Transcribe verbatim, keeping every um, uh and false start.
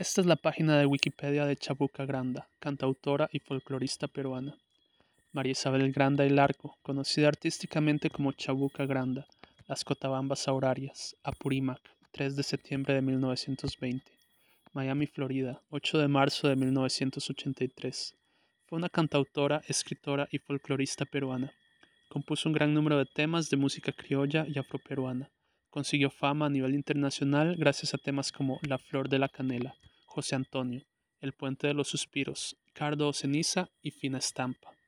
Esta es la página de Wikipedia de Chabuca Granda, cantautora y folclorista peruana. María Isabel Granda y Larco, conocida artísticamente como Chabuca Granda, Las Cotabambas Aurarias, Apurímac, tres de septiembre de mil novecientos veinte. Miami, Florida, ocho de marzo de mil novecientos ochenta y tres. Fue una cantautora, escritora y folclorista peruana. Compuso un gran número de temas de música criolla y afroperuana. Consiguió fama a nivel internacional gracias a temas como La Flor de la Canela, José Antonio, El Puente de los Suspiros, Cardo o Ceniza y Fina Estampa.